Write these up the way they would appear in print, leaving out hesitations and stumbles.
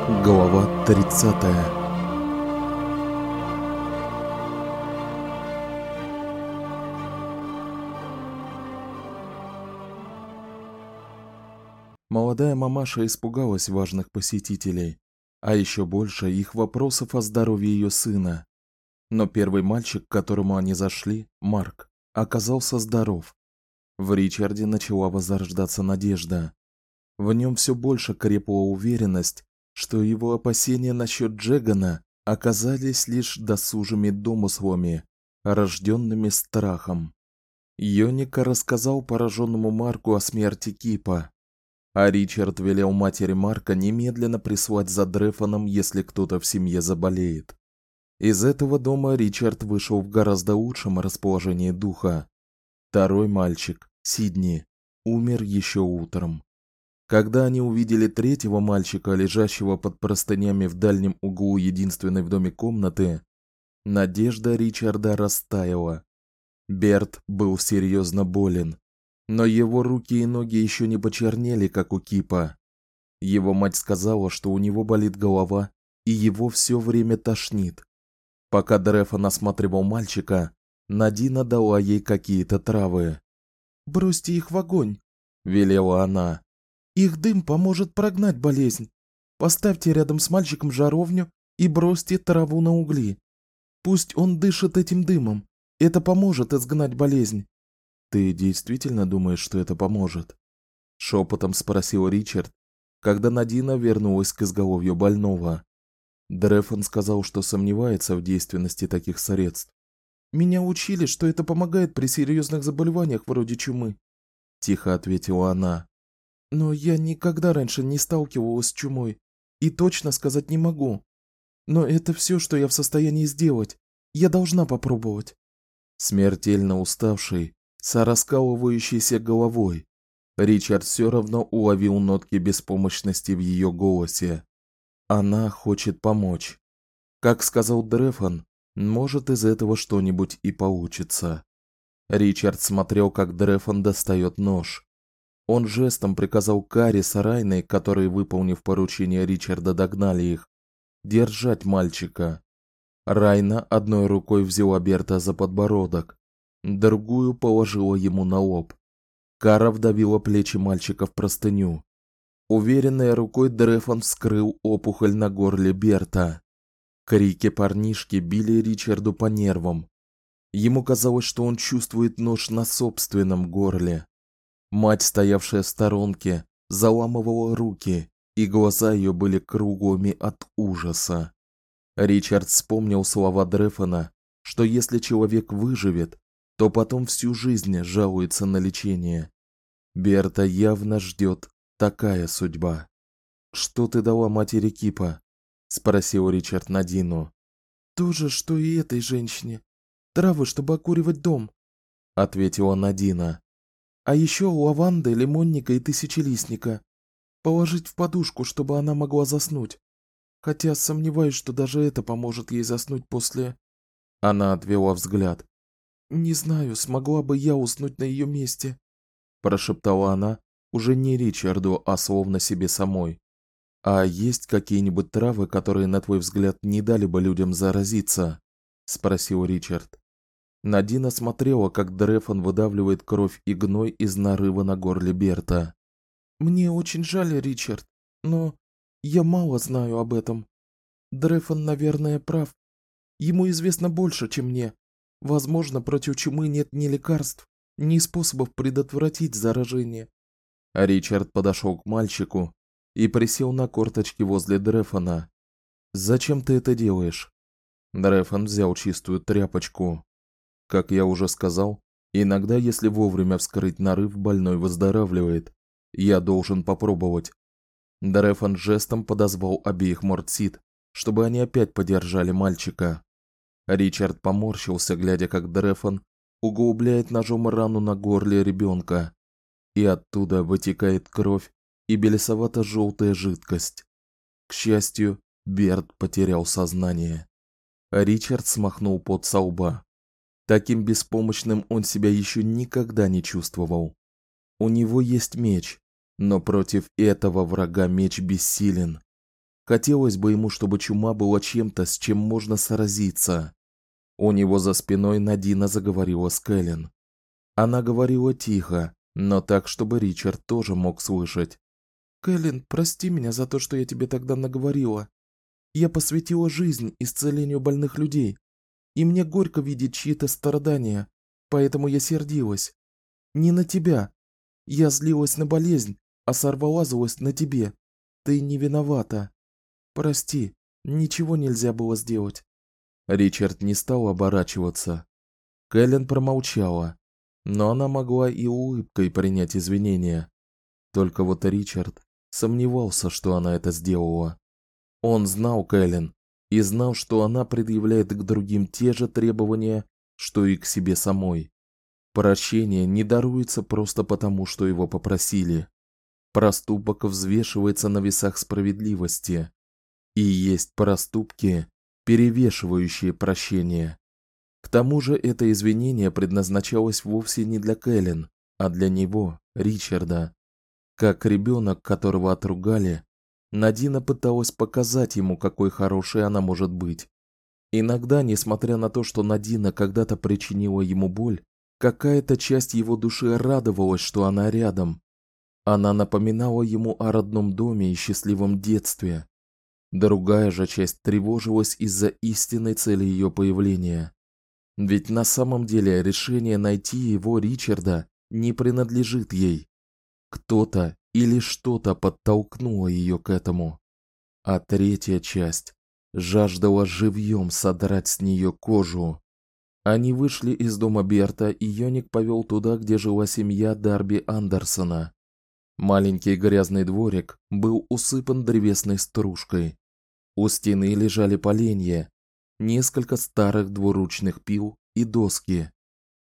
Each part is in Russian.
Глава 30. Молодая мамаша испугалась важных посетителей, а еще больше их вопросов о здоровье ее сына. Но первый мальчик, к которому они зашли, Марк, оказался здоров. В Ричарде начала возрождаться надежда. В нем все больше крепла уверенность, что его опасения насчет Джегана оказались лишь досужими домыслами, рожденными страхом. Йоника рассказал пораженному Марку о смерти Кипа, а Ричард велел матери Марка немедленно прислать за Дрефоном, если кто-то в семье заболеет. Из этого дома Ричард вышел в гораздо лучшем расположении духа. Второй мальчик, Сидни, умер еще утром. Когда они увидели третьего мальчика, лежащего под простынями в дальнем углу единственной в доме комнаты, надежда Ричарда растаяла. Берт был серьезно болен, но его руки и ноги еще не почернели, как у Кипа. Его мать сказала, что у него болит голова и его все время тошнит. Пока Дрефон осматривал мальчика, Надина дала ей какие-то травы. «Бросьте их в огонь», — велела она. «Их дым поможет прогнать болезнь. Поставьте рядом с мальчиком жаровню и бросьте траву на угли. Пусть он дышит этим дымом. Это поможет изгнать болезнь». «Ты действительно думаешь, что это поможет?» — шепотом спросил Ричард, когда Надина вернулась к изголовью больного. Дрефон сказал, что сомневается в действенности таких средств. «Меня учили, что это помогает при серьезных заболеваниях вроде чумы», — тихо ответила она. «Но я никогда раньше не сталкивалась с чумой и точно сказать не могу. Но это все, что я в состоянии сделать. Я должна попробовать». Смертельно уставший, с раскалывающейся головой, Ричард все равно уловил нотки беспомощности в ее голосе. Она хочет помочь. Как сказал Дрефон, может, из этого что-нибудь и получится. Ричард смотрел, как Дрефон достает нож. Он жестом приказал Кари с Райной, которые, выполнив поручение Ричарда, догнали их, держать мальчика. Райна одной рукой взяла Берта за подбородок, другую положила ему на лоб. Кара вдавила плечи мальчика в простыню. Уверенной рукой Дрефон вскрыл опухоль на горле Берта. Крики парнишки били Ричарду по нервам. Ему казалось, что он чувствует нож на собственном горле. Мать, стоявшая в сторонке, заламывала руки, и глаза ее были круглыми от ужаса. Ричард вспомнил слова Дрефона, что если человек выживет, то потом всю жизнь жалуется на лечение. Берта явно ждет такая судьба. «Что ты дала матери Кипа?» — спросил Ричард Надину. «То же, что и этой женщине. Травы, чтобы окуривать дом», — ответила Надина. «А еще лаванды, лимонника и тысячелистника. Положить в подушку, чтобы она могла заснуть. Хотя сомневаюсь, что даже это поможет ей заснуть после...» Она отвела взгляд. «Не знаю, смогла бы я уснуть на ее месте», — прошептала она, уже не Ричарду, а словно себе самой. «А есть какие-нибудь травы, которые, на твой взгляд, не дали бы людям заразиться?» — спросил Ричард. Надина смотрела, как Дрефон выдавливает кровь и гной из нарыва на горле Берта. «Мне очень жаль, Ричард, но я мало знаю об этом. Дрефон, наверное, прав. Ему известно больше, чем мне. Возможно, против чумы нет ни лекарств, ни способов предотвратить заражение». Ричард подошел к мальчику и присел на корточки возле Дрефона. «Зачем ты это делаешь?» Дрефон взял чистую тряпочку. «Как я уже сказал, иногда, если вовремя вскрыть нарыв, больной выздоравливает. Я должен попробовать». Дрефон жестом подозвал обеих Мортсид, чтобы они опять подержали мальчика. Ричард поморщился, глядя, как Дрефон углубляет ножом рану на горле ребенка, и оттуда вытекает кровь и белесовато-желтая жидкость. К счастью, Берт потерял сознание. Ричард смахнул пот со лба. Таким беспомощным он себя еще никогда не чувствовал. У него есть меч, но против этого врага меч бессилен. Хотелось бы ему, чтобы чума была чем-то, с чем можно сразиться. У него за спиной Надина заговорила с Кэлен. Она говорила тихо, но так, чтобы Ричард тоже мог слышать. «Кэлен, прости меня за то, что я тебе тогда наговорила. Я посвятила жизнь исцелению больных людей, и мне горько видеть чьи-то страдания, поэтому я сердилась. Не на тебя. Я злилась на болезнь, а сорвала злость на тебе. Ты не виновата. Прости, ничего нельзя было сделать». Ричард не стал оборачиваться. Кэлен промолчала, но она могла и улыбкой принять извинения. Только вот Ричард сомневался, что она это сделала. Он знал Кэлен и знал, что она предъявляет к другим те же требования, что и к себе самой. Прощение не даруется просто потому, что его попросили. Проступок взвешивается на весах справедливости. И есть проступки, перевешивающие прощение. К тому же это извинение предназначалось вовсе не для Кэлен, а для него, Ричарда. Как ребенок, которого отругали, Надина пыталась показать ему, какой хорошей она может быть. Иногда, несмотря на то, что Надина когда-то причинила ему боль, какая-то часть его души радовалась, что она рядом. Она напоминала ему о родном доме и счастливом детстве. Другая же часть тревожилась из-за истинной цели ее появления. Ведь на самом деле решение найти его, Ричарда, не принадлежит ей. Кто-то или что-то подтолкнуло ее к этому. А третья часть жаждала живьем содрать с нее кожу. Они вышли из дома Берта, и Йоник повел туда, где жила семья Дарби Андерсона. Маленький грязный дворик был усыпан древесной стружкой. У стены лежали поленья, несколько старых двуручных пил и доски.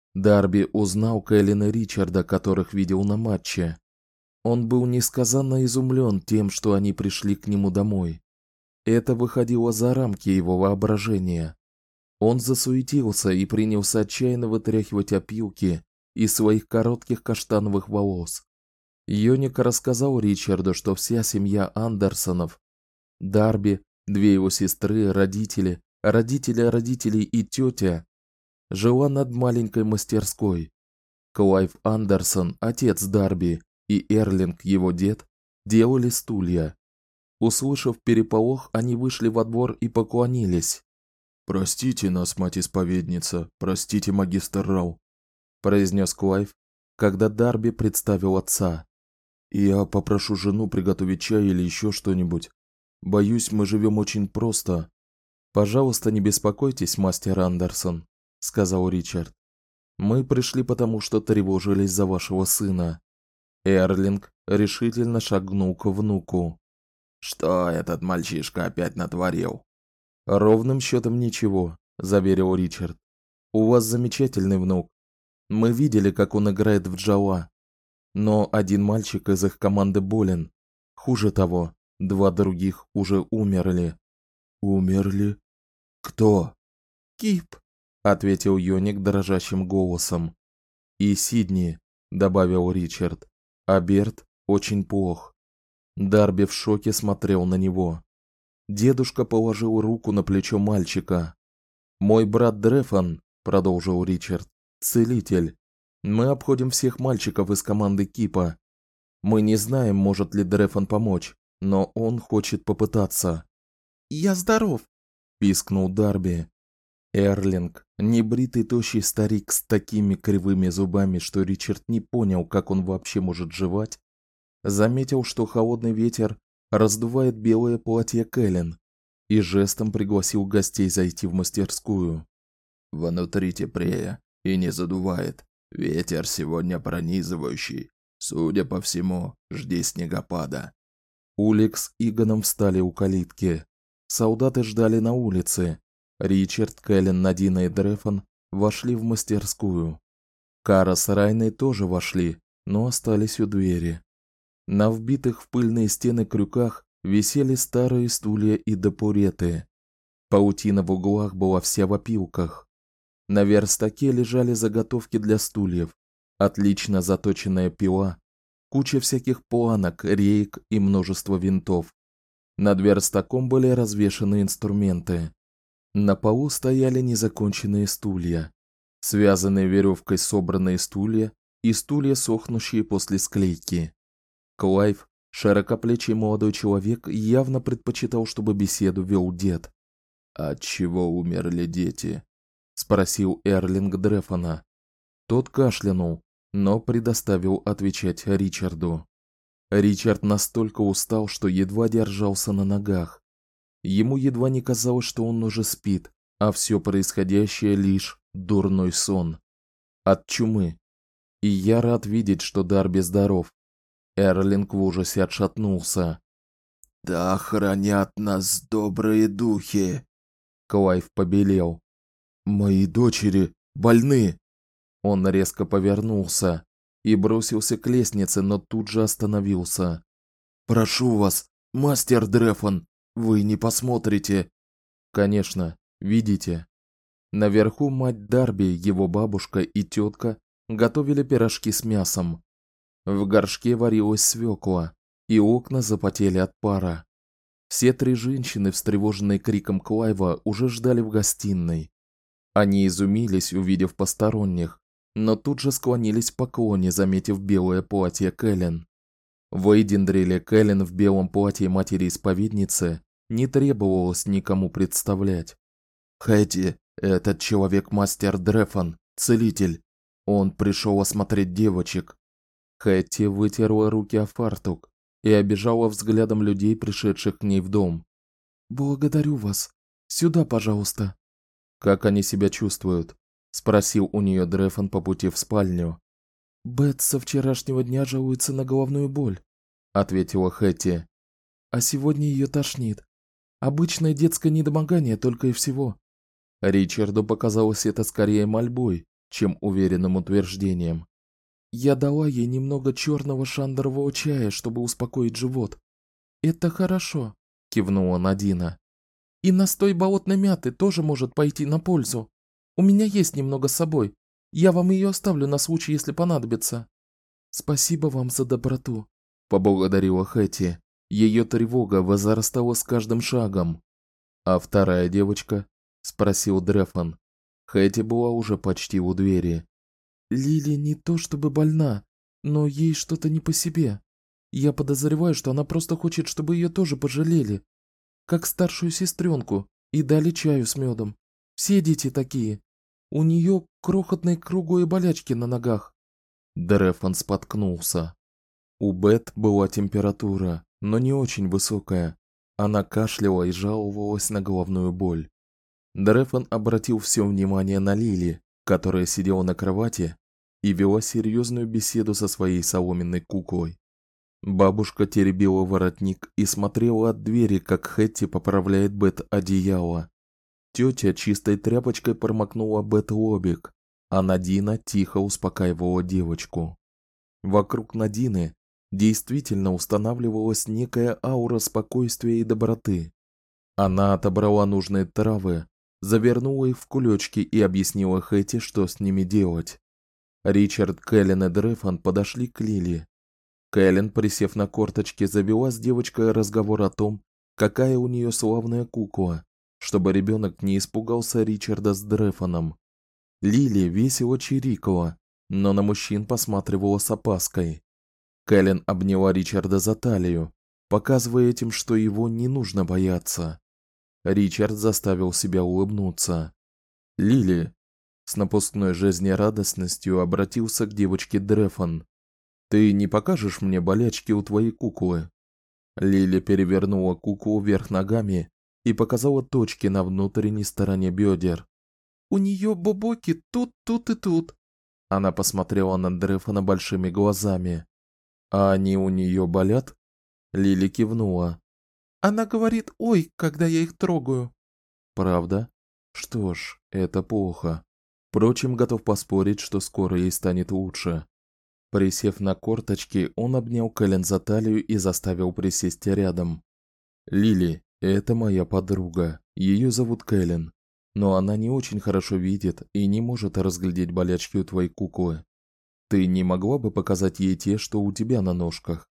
Дарби узнал Кэлен и Ричарда, которых видел на матче. Он был несказанно изумлен тем, что они пришли к нему домой. Это выходило за рамки его воображения. Он засуетился и принялся отчаянно вытряхивать опилки из своих коротких каштановых волос. Йоник рассказал Ричарду, что вся семья Андерсонов, Дарби, две его сестры, родители родителей и тетя, жила над маленькой мастерской. Клайв Андерсон, отец Дарби, и Эрлинг, его дед, делали стулья. Услышав переполох, они вышли во двор и поклонились. «Простите нас, мать-исповедница, простите, магистр Рау», произнес Клайв, когда Дарби представил отца. «Я попрошу жену приготовить чай или еще что-нибудь. Боюсь, мы живем очень просто». «Пожалуйста, не беспокойтесь, мастер Андерсон», сказал Ричард. «Мы пришли потому, что тревожились за вашего сына». Эрлинг решительно шагнул к внуку. «Что этот мальчишка опять натворил?» «Ровным счетом ничего», заверил Ричард. «У вас замечательный внук. Мы видели, как он играет в Джоа. Но один мальчик из их команды болен. Хуже того, два других уже умерли». «Умерли? Кто?» «Кип», ответил Йоник дрожащим голосом. «И Сидни», добавил Ричард. «А Берт очень плох». Дарби в шоке смотрел на него. Дедушка положил руку на плечо мальчика. «Мой брат Дрефон», продолжил Ричард, целитель. Мы обходим всех мальчиков из команды Кипа. Мы не знаем, может ли Дрефон помочь, но он хочет попытаться». «Я здоров», пискнул Дарби. Эрлинг, небритый тощий старик с такими кривыми зубами, что Ричард не понял, как он вообще может жевать, заметил, что холодный ветер раздувает белое платье Кэлен, и жестом пригласил гостей зайти в мастерскую. «Внутри теплее и не задувает. Ветер сегодня пронизывающий. Судя по всему, жди снегопада». Улик с Иганом встали у калитки. Солдаты ждали на улице. Ричард, Кэлен, Надина и Дрефон вошли в мастерскую. Кара с Райной тоже вошли, но остались у двери. На вбитых в пыльные стены крюках висели старые стулья и табуреты. Паутина в углах была вся в опилках. На верстаке лежали заготовки для стульев, отлично заточенная пила, куча всяких планок, реек и множество винтов. Над верстаком были развешаны инструменты. На полу стояли незаконченные стулья, связанные веревкой собранные стулья и стулья, сохнущие после склейки. Клайв, широкоплечий молодой человек, явно предпочитал, чтобы беседу вел дед. «От чего умерли дети?» – спросил Эрлинг Дрефона. Тот кашлянул, но предоставил отвечать Ричарду. Ричард настолько устал, что едва держался на ногах. Ему едва не казалось, что он уже спит, а все происходящее лишь дурной сон. От чумы. И я рад видеть, что Дарби здоров. Эрлинг в ужасе отшатнулся. «Да хранят нас добрые духи!» Клайв побелел. «Мои дочери больны!» Он резко повернулся и бросился к лестнице, но тут же остановился. «Прошу вас, мастер Дрефон, вы не посмотрите?» «Конечно, видите». Наверху мать Дарби, его бабушка и тетка готовили пирожки с мясом. В горшке варилась свекла, и окна запотели от пара. Все три женщины, встревоженные криком Клайва, уже ждали в гостиной. Они изумились, увидев посторонних, но тут же склонились в поклоне, заметив белое платье Кэлен. В Эйдендриле Кэлен в белом платье матери-исповедницы не требовалось никому представлять. «Хэти, этот человек мастер Дрефон, целитель. Он пришел осмотреть девочек». Хэти вытерла руки о фартук и обижала взглядом людей, пришедших к ней в дом. «Благодарю вас. Сюда, пожалуйста». «Как они себя чувствуют?» – спросил у нее Дрефон по пути в спальню. «Бет со вчерашнего дня жалуется на головную боль», – ответила Хэти. «А сегодня ее тошнит. Обычное детское недомогание только и всего». Ричарду показалось это скорее мольбой, чем уверенным утверждением. «Я дала ей немного черного шандрового чая, чтобы успокоить живот». «Это хорошо», – кивнула Надина. «И настой болотной мяты тоже может пойти на пользу. У меня есть немного с собой. Я вам ее оставлю на случай, если понадобится». «Спасибо вам за доброту», – поблагодарила Хэти. Ее тревога возрастала с каждым шагом. «А вторая девочка?» – спросил Дрефон. Хэти была уже почти у двери. «Лили не то чтобы больна, но ей что-то не по себе. Я подозреваю, что она просто хочет, чтобы ее тоже пожалели, как старшую сестренку, и дали чаю с медом. Все дети такие. У нее крохотные круглые болячки на ногах». Дрефон споткнулся. У Бет была температура, но не очень высокая. Она кашляла и жаловалась на головную боль. Дрефон обратил все внимание на Лили, которая сидела на кровати и вела серьезную беседу со своей соломенной куклой. Бабушка теребила воротник и смотрела от двери, как Хэти поправляет Бет одеяло. Тетя чистой тряпочкой промокнула Бет лобик, а Надина тихо успокаивала девочку. Вокруг Надины действительно устанавливалась некая аура спокойствия и доброты. Она отобрала нужные травы, завернула их в кулечки и объяснила Хэти, что с ними делать. Ричард, Кэлен и Дрефон подошли к Лили. Кэлен, присев на корточки, завела с девочкой разговор о том, какая у нее славная кукла, чтобы ребенок не испугался Ричарда с Дрефоном. Лили весело чирикала, но на мужчин посматривала с опаской. Кэлен обняла Ричарда за талию, показывая этим, что его не нужно бояться. Ричард заставил себя улыбнуться. «Лили», — с напускной жизнерадостностью обратился к девочке Дрефон, — «ты не покажешь мне болячки у твоей куклы?» Лили перевернула куклу вверх ногами и показала точки на внутренней стороне бедер. «У нее бобоки тут, тут и тут». Она посмотрела на Дрефона большими глазами. «А они у нее болят?» Лили кивнула. «Она говорит «ой», когда я их трогаю». «Правда? Что ж, это плохо. Впрочем, готов поспорить, что скоро ей станет лучше». Присев на корточки, он обнял Кэлен за талию и заставил присесть рядом. «Лили, это моя подруга. Ее зовут Кэлен. Но она не очень хорошо видит и не может разглядеть болячки у твоей куклы. Ты не могла бы показать ей те, что у тебя на ножках?»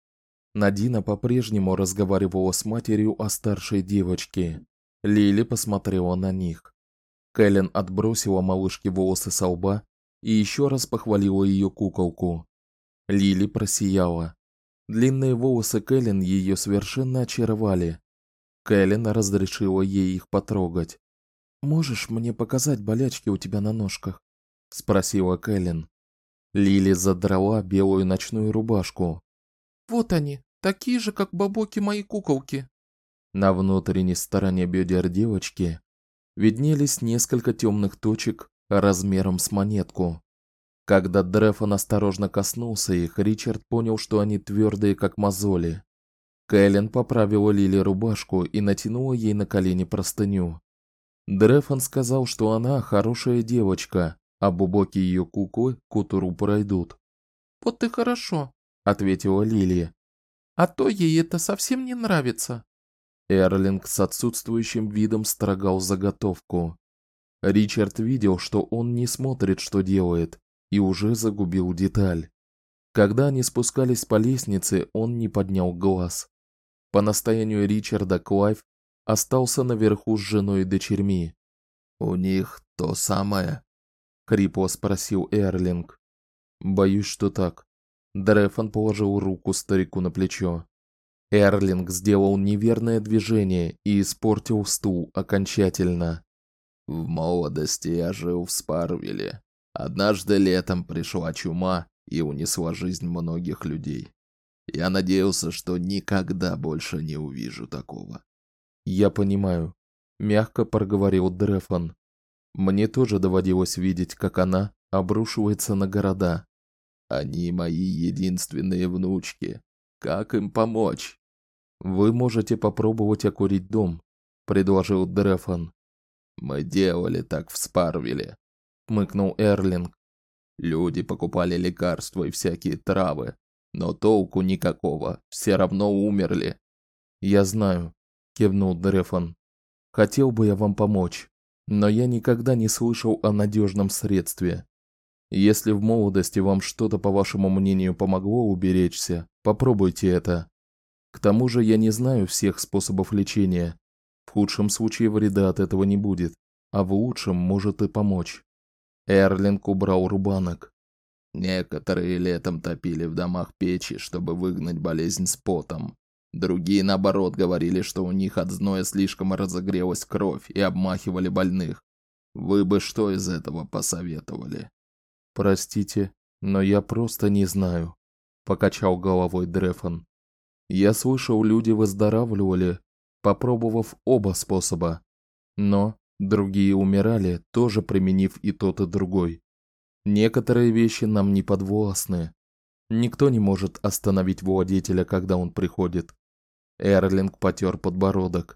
Надина по-прежнему разговаривала с матерью о старшей девочке. Лили посмотрела на них. Кэлен отбросила малышке волосы со лба и еще раз похвалила ее куколку. Лили просияла. Длинные волосы Кэлен ее совершенно очаровали. Кэлен разрешила ей их потрогать. «Можешь мне показать болячки у тебя на ножках?» – спросила Кэлен. Лили задрала белую ночную рубашку. «Вот они, такие же, как бабоки мои куколки». На внутренней стороне бедер девочки виднелись несколько темных точек размером с монетку. Когда Дрефон осторожно коснулся их, Ричард понял, что они твердые, как мозоли. Кэлен поправила Лили рубашку и натянула ей на колени простыню. Дрефон сказал, что она хорошая девочка, а бубоки ее куклы к утру пройдут. «Вот и хорошо», – ответила Лили. «А то ей это совсем не нравится». Эрлинг с отсутствующим видом строгал заготовку. Ричард видел, что он не смотрит, что делает, и уже загубил деталь. Когда они спускались по лестнице, он не поднял глаз. По настоянию Ричарда Клайв остался наверху с женой и дочерьми. «У них то самое?» – хрипло спросил Эрлинг. «Боюсь, что так». Дрефон положил руку старику на плечо. Эрлинг сделал неверное движение и испортил стул окончательно. «В молодости я жил в Спарвилле. Однажды летом пришла чума и унесла жизнь многих людей. Я надеялся, что никогда больше не увижу такого». «Я понимаю», – мягко проговорил Дрефон. «Мне тоже доводилось видеть, как она обрушивается на города». «Они мои единственные внучки. Как им помочь?» «Вы можете попробовать окурить дом», – предложил Дрефон. «Мы делали так в Спарвилле», – хмыкнул Эрлинг. «Люди покупали лекарства и всякие травы, но толку никакого, все равно умерли». «Я знаю», – кивнул Дрефон. «Хотел бы я вам помочь, но я никогда не слышал о надежном средстве. Если в молодости вам что-то, по вашему мнению, помогло уберечься, попробуйте это. К тому же я не знаю всех способов лечения. В худшем случае вреда от этого не будет, а в лучшем может и помочь». Эрлинг убрал рубанок. «Некоторые летом топили в домах печи, чтобы выгнать болезнь с потом. Другие, наоборот, говорили, что у них от зноя слишком разогрелась кровь и обмахивали больных. Вы бы что из этого посоветовали?» «Простите, но я просто не знаю», – покачал головой Дрефон. «Я слышал, люди выздоравливали, попробовав оба способа, но другие умирали, тоже применив и тот, и другой. Некоторые вещи нам не подвластны. Никто не может остановить владетеля, когда он приходит». Эрлинг потер подбородок.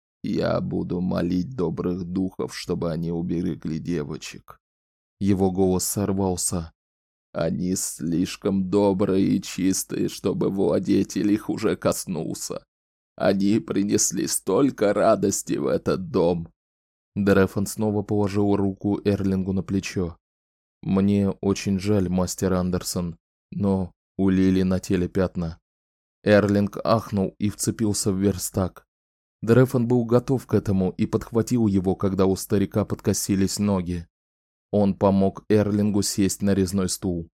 «Я буду молить добрых духов, чтобы они уберегли девочек». Его голос сорвался. «Они слишком добрые и чистые, чтобы владетель их уже коснулся. Они принесли столько радости в этот дом». Дрефон снова положил руку Эрлингу на плечо. «Мне очень жаль, мастер Андерсон, но у Лили на теле пятна». Эрлинг ахнул и вцепился в верстак. Дрефон был готов к этому и подхватил его, когда у старика подкосились ноги. Он помог Эрлингу сесть на резной стул.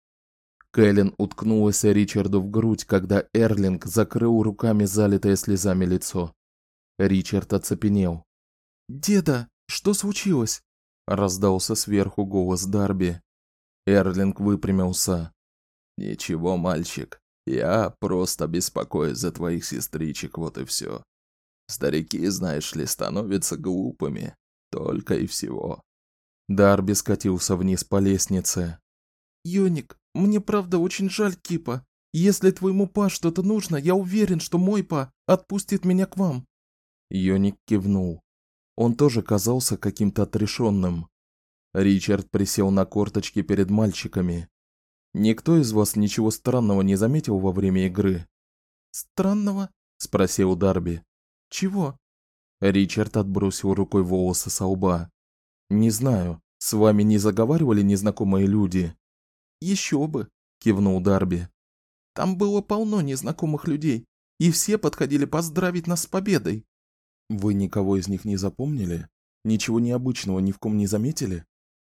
Кэлен уткнулась Ричарду в грудь, когда Эрлинг закрыл руками залитое слезами лицо. Ричард оцепенел. «Деда, что случилось?» – раздался сверху голос Дарби. Эрлинг выпрямился. «Ничего, мальчик, я просто беспокоюсь за твоих сестричек, вот и все. Старики, знаешь ли, становятся глупыми, только и всего». Дарби скатился вниз по лестнице. «Йоник, мне правда очень жаль Кипа. Если твоему па что-то нужно, я уверен, что мой па отпустит меня к вам». Йоник кивнул. Он тоже казался каким-то отрешенным. Ричард присел на корточки перед мальчиками. «Никто из вас ничего странного не заметил во время игры?» «Странного?» – спросил Дарби. «Чего?» Ричард отбросил рукой волосы со лба. «Не знаю, с вами не заговаривали незнакомые люди?» «Еще бы», – кивнул Дарби. Там было полно незнакомых людей, и все подходили поздравить нас с победой. Вы никого из них не запомнили? Ничего необычного ни в ком не заметили?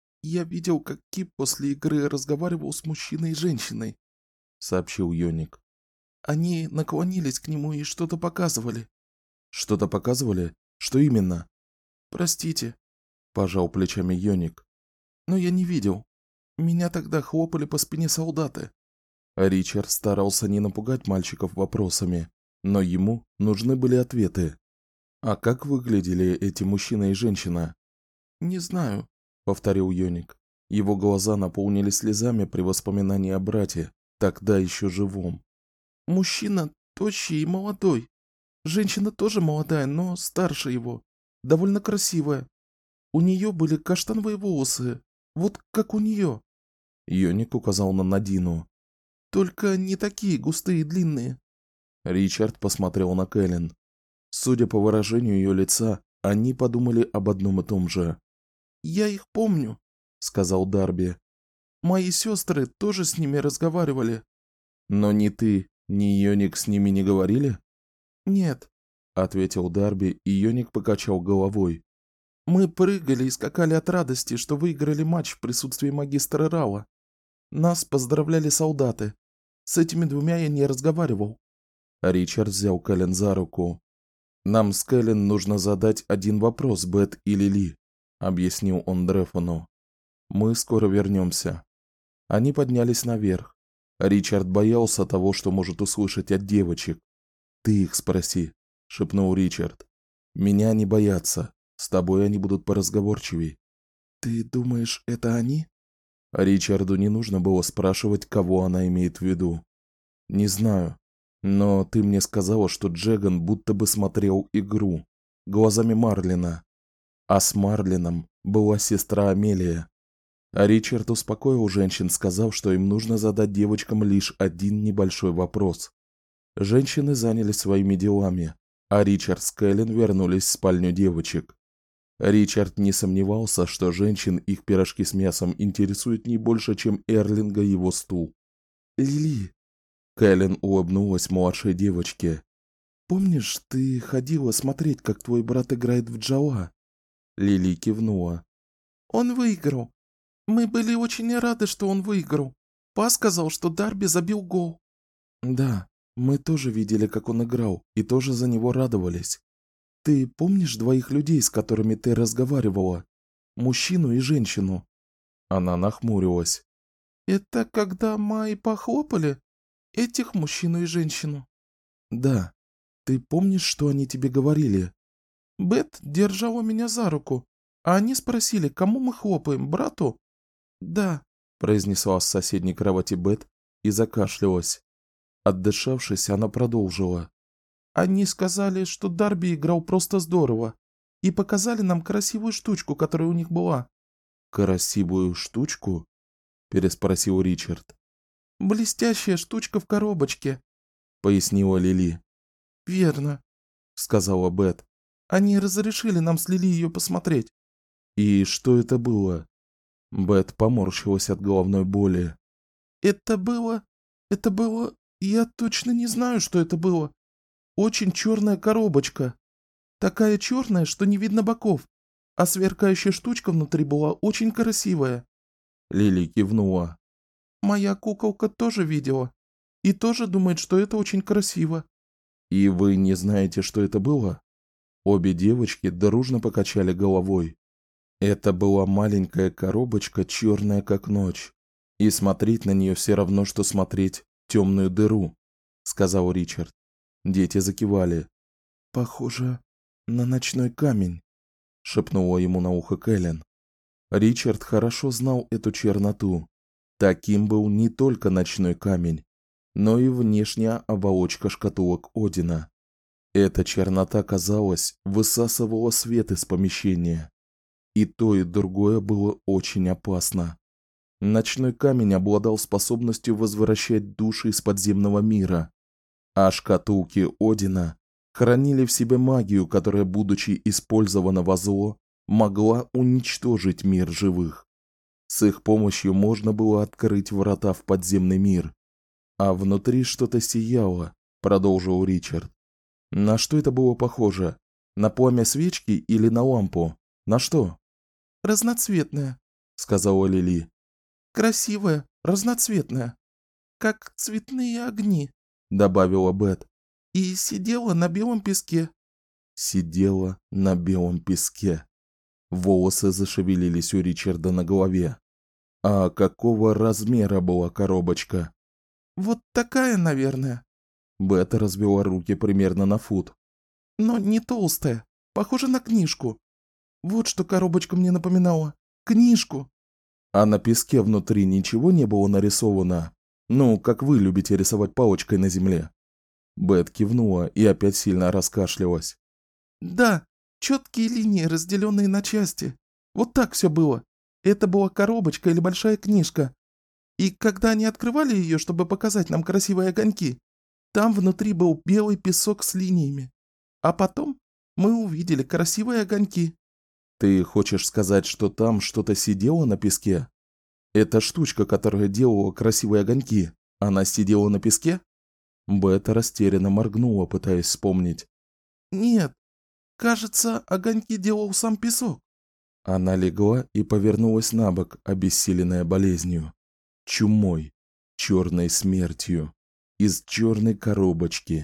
Я видел, как Кип после игры разговаривал с мужчиной и женщиной, сообщил Йоник. Они наклонились к нему и что-то показывали. Что-то показывали? Что именно? Простите, пожал плечами Йоник. Но я не видел. Меня тогда хлопали по спине солдаты. Ричард старался не напугать мальчиков вопросами, но ему нужны были ответы. А как выглядели эти мужчина и женщина? Не знаю, повторил Йоник. Его глаза наполнились слезами при воспоминании о брате, тогда еще живом. Мужчина тощий и молодой. Женщина тоже молодая, но старше его. Довольно красивая. У нее были каштановые волосы, вот как у нее. Йоник указал на Надину. Только не такие густые и длинные. Ричард посмотрел на Кэлен. Судя по выражению ее лица, они подумали об одном и том же. «Я их помню», — сказал Дарби. «Мои сестры тоже с ними разговаривали». «Но ни ты, ни Йоник с ними не говорили?» «Нет», — ответил Дарби, и Йоник покачал головой. «Мы прыгали и скакали от радости, что выиграли матч в присутствии магистра Рауа. Нас поздравляли солдаты. С этими двумя я не разговаривал». Ричард взял Кэлен за руку. «Нам с Кэлен нужно задать один вопрос, Бет и Лили», — объяснил он Дрефону. «Мы скоро вернемся». Они поднялись наверх. Ричард боялся того, что может услышать от девочек. «Ты их спроси», — шепнул Ричард. «Меня не боятся. С тобой они будут поразговорчивей». «Ты думаешь, это они?» Ричарду не нужно было спрашивать, кого она имеет в виду. «Не знаю. Но ты мне сказала, что Джеган будто бы смотрел игру глазами Марлина, а с Марлином была сестра Амелия». А Ричард успокоил женщин, сказав, что им нужно задать девочкам лишь один небольшой вопрос. Женщины занялись своими делами, а Ричард с Кэлен вернулись в спальню девочек. Ричард не сомневался, что женщин их пирожки с мясом интересуют не больше, чем Эрлинга его стул. «Лили», Кэлен улыбнулась младшей девочке. «Помнишь, ты ходила смотреть, как твой брат играет в Джоа?» Лили кивнула. «Он выиграл. Мы были очень рады, что он выиграл. Па сказал, что Дарби забил гол». «Да, мы тоже видели, как он играл, и тоже за него радовались. Ты помнишь двоих людей, с которыми ты разговаривала? Мужчину и женщину?» Она нахмурилась. «Это когда Май похлопали? Этих мужчину и женщину?» «Да. Ты помнишь, что они тебе говорили?» «Бет держала меня за руку, а они спросили, кому мы хлопаем, брату?» «Да», — произнесла с соседней кровати Бет и закашлялась. Отдышавшись, она продолжила. «Они сказали, что Дарби играл просто здорово, и показали нам красивую штучку, которая у них была». «Красивую штучку?» — переспросил Ричард. «Блестящая штучка в коробочке», — пояснила Лили. «Верно», — сказала Бет. «Они разрешили нам с Лили ее посмотреть». «И что это было?» Бет поморщилась от головной боли. Это было... Я точно не знаю, что это было. Очень черная коробочка. Такая черная, что не видно боков. А сверкающая штучка внутри была очень красивая». Лили кивнула. «Моя куколка тоже видела. И тоже думает, что это очень красиво». «И вы не знаете, что это было?» Обе девочки дружно покачали головой. Это была маленькая коробочка, черная как ночь. И смотреть на нее все равно, что смотреть в темную дыру, сказал Ричард. Дети закивали. «Похоже на ночной камень», — шепнула ему на ухо Кэлен. Ричард хорошо знал эту черноту. Таким был не только ночной камень, но и внешняя оболочка шкатулок Одина. Эта чернота, казалось, высасывала свет из помещения. И то, и другое было очень опасно. Ночной камень обладал способностью возвращать души из подземного мира, а шкатулки Одина хранили в себе магию, которая, будучи использована во зло, могла уничтожить мир живых. С их помощью можно было открыть врата в подземный мир. А внутри что-то сияло, продолжил Ричард. На что это было похоже? На пламя свечки или на лампу? На что? Разноцветная, сказала Лили. красивая, разноцветная, как цветные огни, Добавила Бет. и сидела на белом песке. Сидела на белом песке. Волосы зашевелились у Ричарда на голове. А какого размера была коробочка? Вот такая, наверное, Бет развела руки примерно на фут. но не толстая, похожа на книжку. Вот что коробочка мне напоминала. Книжку. А на песке внутри ничего не было нарисовано? Ну, как вы любите рисовать палочкой на земле. Бет кивнула и опять сильно раскашлялась. Да, четкие линии, разделенные на части. Вот так все было. Это была коробочка или большая книжка. И когда они открывали ее, чтобы показать нам красивые огоньки, там внутри был белый песок с линиями. А потом мы увидели красивые огоньки. Ты хочешь сказать, что там что-то сидело на песке? Эта штучка, которая делала красивые огоньки, она сидела на песке? Бет растерянно моргнула, пытаясь вспомнить. Нет, кажется, огоньки делал сам песок. Она легла и повернулась на бок, обессиленная болезнью. Чумой, черной смертью, из черной коробочки.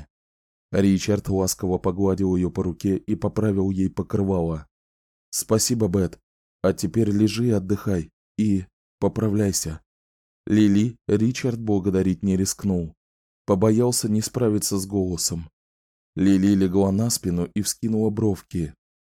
Ричард ласково погладил ее по руке и поправил ей покрывало. «Спасибо, Бет. А теперь лежи и отдыхай. И поправляйся». Лили Ричард благодарить не рискнул. Побоялся не справиться с голосом. Лили легла на спину и вскинула бровки.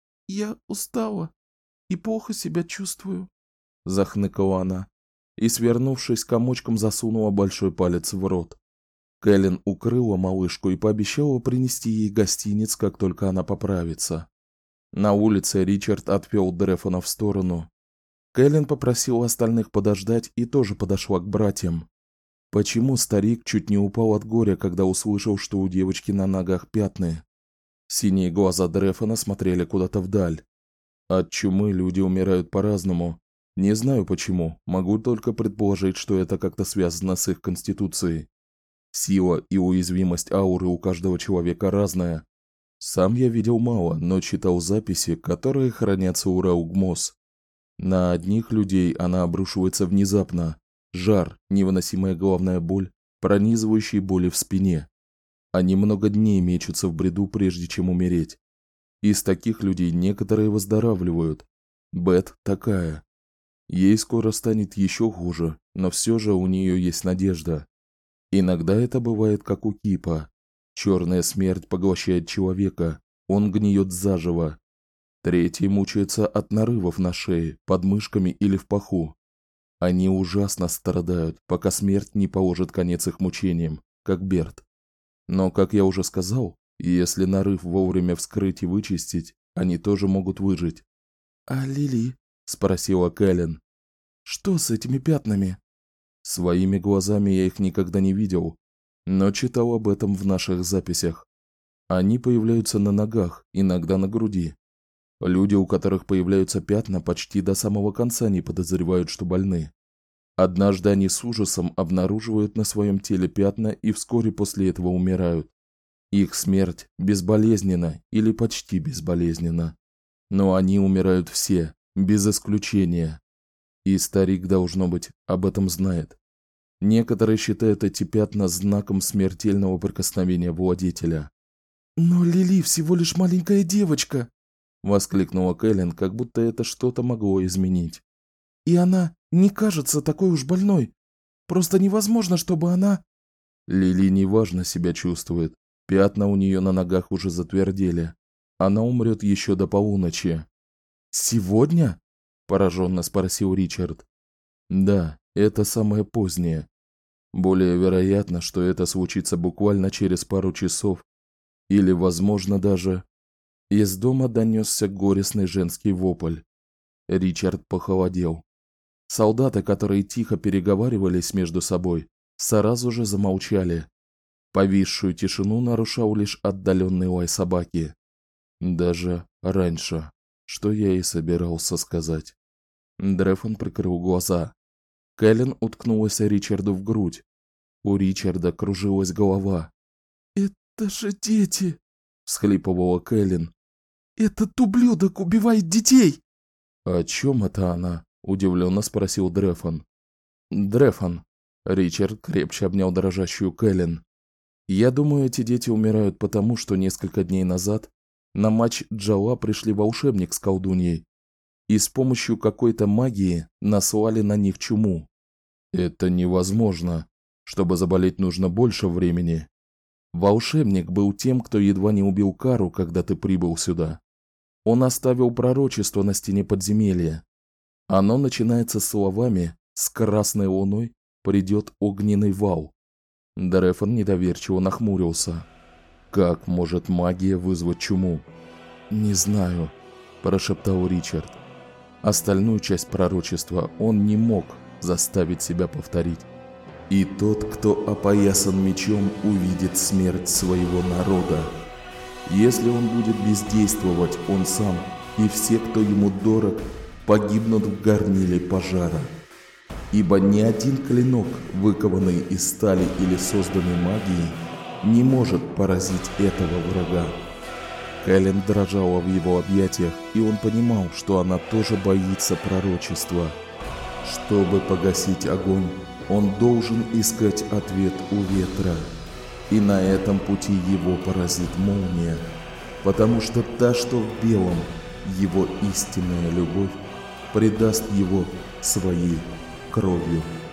Я устала и плохо себя чувствую, Захныкала она и, свернувшись комочком, засунула большой палец в рот. Кэлен укрыла малышку и пообещала принести ей гостинец, как только она поправится. На улице Ричард отвел Дрефона в сторону. Кэлен попросила остальных подождать и тоже подошла к братьям. Почему старик чуть не упал от горя, когда услышал, что у девочки на ногах пятны? Синие глаза Дрефона смотрели куда-то вдаль. От чумы люди умирают по-разному. Не знаю почему, могу только предположить, что это как-то связано с их конституцией. Сила и уязвимость ауры у каждого человека разная. Сам я видел мало, но читал записи, которые хранятся у Раугмос. На одних людей она обрушивается внезапно. Жар, невыносимая головная боль, пронизывающие боли в спине. Они много дней мечутся в бреду, прежде чем умереть. Из таких людей некоторые выздоравливают. Бет такая. Ей скоро станет еще хуже, но все же у нее есть надежда. Иногда это бывает как у Кипа. Черная смерть поглощает человека, он гниет заживо. Третий мучается от нарывов на шее, под мышками или в паху. Они ужасно страдают, пока смерть не положит конец их мучениям, как Берт. Но, как я уже сказал, если нарыв вовремя вскрыть и вычистить, они тоже могут выжить. А Лили? Спросила Кэлен. Что с этими пятнами? Своими глазами я их никогда не видел, но читал об этом в наших записях. Они появляются на ногах, иногда на груди. Люди, у которых появляются пятна, почти до самого конца не подозревают, что больны. Однажды они с ужасом обнаруживают на своем теле пятна и вскоре после этого умирают. Их смерть безболезненна или почти безболезненна. Но они умирают все, без исключения. И старик, должно быть, об этом знает. Некоторые считают эти пятна знаком смертельного прикосновения владетеля. «Но Лили всего лишь маленькая девочка!» — воскликнула Кэлен, как будто это что-то могло изменить. «И она не кажется такой уж больной. Просто невозможно, чтобы она...» Лили неважно себя чувствует. Пятна у нее на ногах уже затвердели. Она умрет еще до полуночи. «Сегодня?» — пораженно спросил Ричард. «Да, это самое позднее. Более вероятно, что это случится буквально через пару часов. Или, возможно, даже...» Из дома донесся горестный женский вопль. Ричард похолодел. Солдаты, которые тихо переговаривались между собой, сразу же замолчали. Повисшую тишину нарушал лишь отдаленный лай собаки. Даже раньше, что я и собирался сказать. Дрефон прикрыл глаза. Кэлен уткнулась Ричарду в грудь. У Ричарда кружилась голова. «Это же дети!» – всхлипывала Кэлен. «Этот ублюдок убивает детей!» «О чем это она?» – удивленно спросил Дрефон. «Дрефон». Ричард крепче обнял дрожащую Кэлен. «Я думаю, эти дети умирают потому, что несколько дней назад на матч Джала пришли волшебник с колдуньей и с помощью какой-то магии наслали на них чуму. Это невозможно. Чтобы заболеть, нужно больше времени. Волшебник был тем, кто едва не убил Кару, когда ты прибыл сюда. Он оставил пророчество на стене подземелья. Оно начинается словами: «С красной луной придет огненный вал». Дрефон недоверчиво нахмурился. «Как может магия вызвать чуму?» «Не знаю», – прошептал Ричард. Остальную часть пророчества он не мог заставить себя повторить. «И тот, кто опоясан мечом, увидит смерть своего народа. Если он будет бездействовать, он сам и все, кто ему дорог, погибнут в горниле пожара. Ибо ни один клинок, выкованный из стали или созданный магией, не может поразить этого врага». Кэлен дрожала в его объятиях, и он понимал, что она тоже боится пророчества. Чтобы погасить огонь, он должен искать ответ у ветра. И на этом пути его поразит молния, потому что та, что в белом, его истинная любовь, предаст его своей кровью.